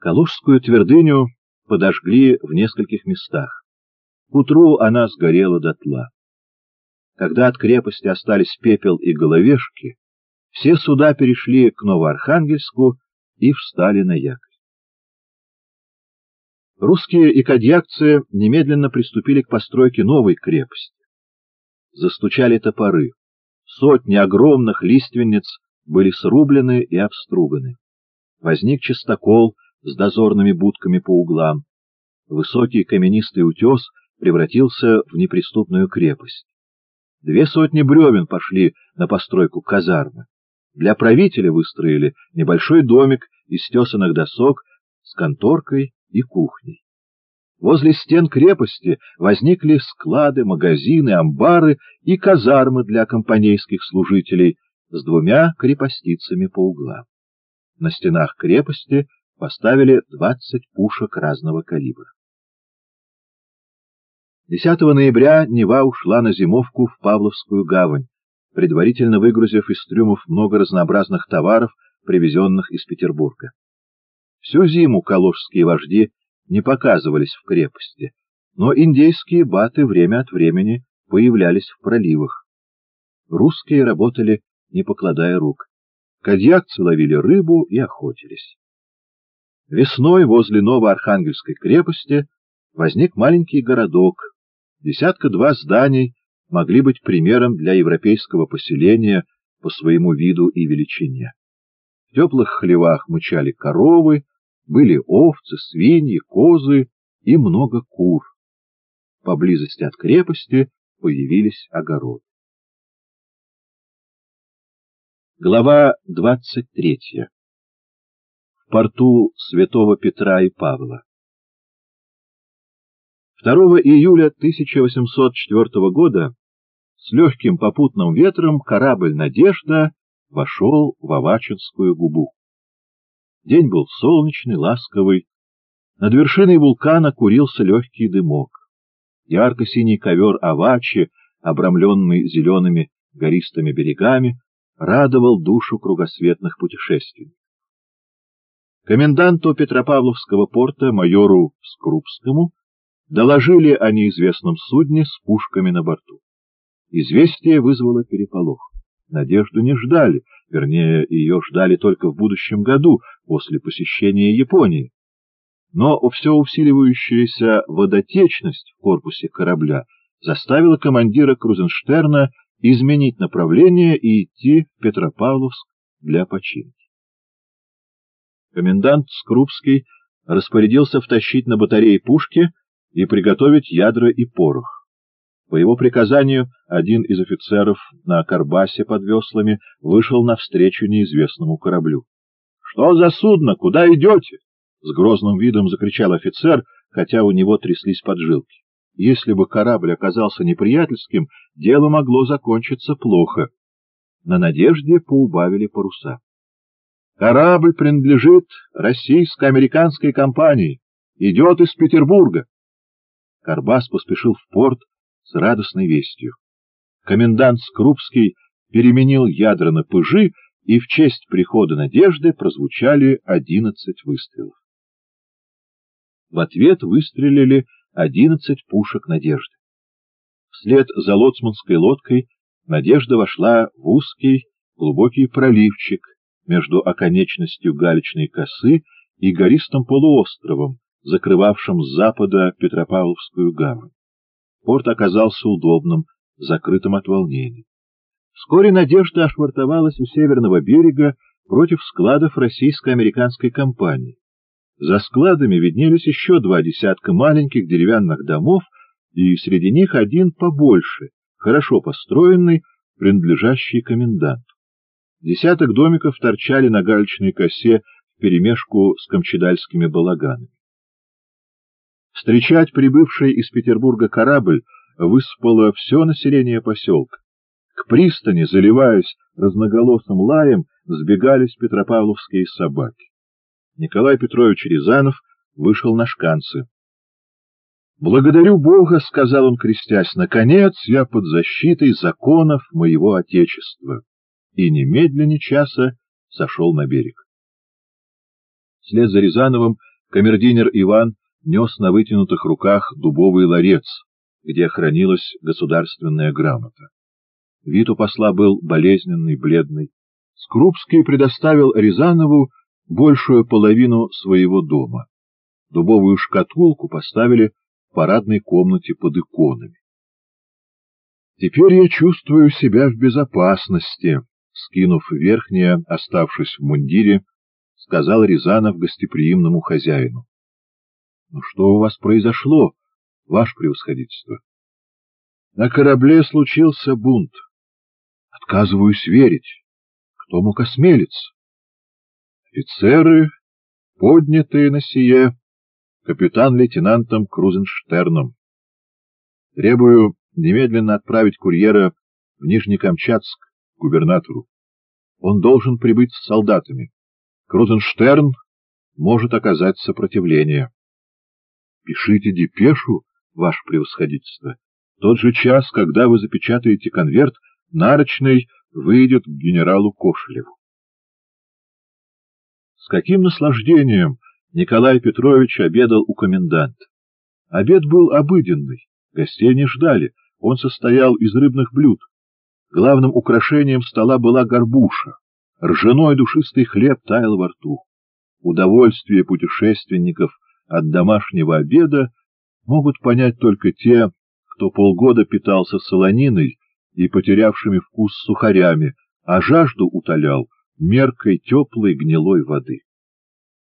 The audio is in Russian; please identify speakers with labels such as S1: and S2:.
S1: Калужскую твердыню подожгли в нескольких местах. К утру она сгорела дотла. Когда от крепости остались пепел и головешки, все суда перешли к Новоархангельску и встали на якорь. Русские и кадьякцы немедленно приступили к постройке новой крепости. Застучали топоры. Сотни огромных лиственниц были срублены и обструганы. Возник частокол с дозорными будками по углам. Высокий каменистый утес превратился в неприступную крепость. 200 бревен пошли на постройку казармы. Для правителя выстроили небольшой домик из тесаных досок с конторкой и кухней. Возле стен крепости возникли склады, магазины, амбары и казармы для компанейских служителей с 2 крепостицами по углам. На стенах крепости поставили 20 пушек разного калибра. 10 ноября Нева ушла на зимовку в Павловскую гавань, предварительно выгрузив из трюмов много разнообразных товаров, привезенных из Петербурга. Всю зиму калужские вожди не показывались в крепости, но индейские баты время от времени появлялись в проливах. Русские работали, не покладая рук. Кадьякцы ловили рыбу и охотились. Весной возле Новоархангельской крепости возник маленький городок. 10-2 зданий могли быть примером для европейского поселения по своему виду и величине. В теплых хлевах мычали коровы, были овцы, свиньи, козы и много кур. Поблизости от крепости появились огороды. Глава 23. В порту Святого Петра и Павла. 2 июля 1804 года с легким попутным ветром корабль «Надежда» вошел в Авачинскую губу. День был солнечный, ласковый. Над вершиной вулкана курился легкий дымок. Ярко-синий ковер Авачи, обрамленный зелеными гористыми берегами, радовал душу кругосветных путешественников. Коменданту Петропавловского порта, майору Скрупскому, доложили о неизвестном судне с пушками на борту. Известие вызвало переполох. Надежду не ждали, вернее, ее ждали только в будущем году, после посещения Японии. Но все усиливающаяся водотечность в корпусе корабля заставила командира Крузенштерна изменить направление и идти в Петропавловск для починки. Комендант Скрупский распорядился втащить на батареи пушки и приготовить ядра и порох. По его приказанию один из офицеров на карбасе под веслами вышел навстречу неизвестному кораблю. — Что за судно? Куда идете? — с грозным видом закричал офицер, хотя у него тряслись поджилки. Если бы корабль оказался неприятельским, дело могло закончиться плохо. На «Надежде» поубавили паруса. «Корабль принадлежит российско-американской компании. Идет из Петербурга». Карбас поспешил в порт с радостной вестью. Комендант Скрупский переменил ядра на пыжи, и в честь прихода «Надежды» прозвучали 11 выстрелов. В ответ выстрелили 11 пушек «Надежды». Вслед за лоцманской лодкой «Надежда» вошла в узкий глубокий проливчик между оконечностью галечной косы и гористым полуостровом, закрывавшим с запада Петропавловскую гавань. Порт оказался удобным, закрытым от волнений. Вскоре «Надежда» ошвартовалась у северного берега против складов российско-американской компании. За складами виднелись еще 2 десятка маленьких деревянных домов, и среди них один побольше, хорошо построенный, принадлежащий коменданту. Десяток домиков торчали на галечной косе вперемешку с камчедальскими балаганами. Встречать прибывший из Петербурга корабль высыпало все население поселка. К пристани, заливаясь разноголосым лаем, сбегались петропавловские собаки. Николай Петрович Рязанов вышел на шканцы. — Благодарю Бога, — сказал он, крестясь, — наконец я под защитой законов моего Отечества. И немедленно часа сошел на берег. Вслед за Рязановым Камердинер Иван нес на вытянутых руках дубовый ларец, где хранилась государственная грамота. Вид у посла был болезненный, бледный. Скрупский предоставил Рязанову большую половину своего дома. Дубовую шкатулку поставили в парадной комнате под иконами. «Теперь я чувствую себя в безопасности», — скинув верхнее, оставшись в мундире, сказал Рязанов гостеприимному хозяину. — Ну что у вас произошло, ваше превосходительство? — На корабле случился бунт. — Отказываюсь верить. Кто мог осмелиться? — Офицеры, поднятые на сие капитан-лейтенантом Крузенштерном. Требую немедленно отправить курьера в Нижнекамчатск к губернатору. Он должен прибыть с солдатами. Крузенштерн может оказать сопротивление. — Пишите депешу, ваше превосходительство. В тот же час, когда вы запечатаете конверт, нарочный выйдет к генералу Кошелеву. С каким наслаждением Николай Петрович обедал у коменданта. Обед был обыденный, гостей не ждали, он состоял из рыбных блюд. Главным украшением стола была горбуша, ржаной душистый хлеб таял во рту. Удовольствие путешественников от домашнего обеда могут понять только те, кто полгода питался солониной и потерявшими вкус сухарями, а жажду утолял меркой теплой гнилой воды.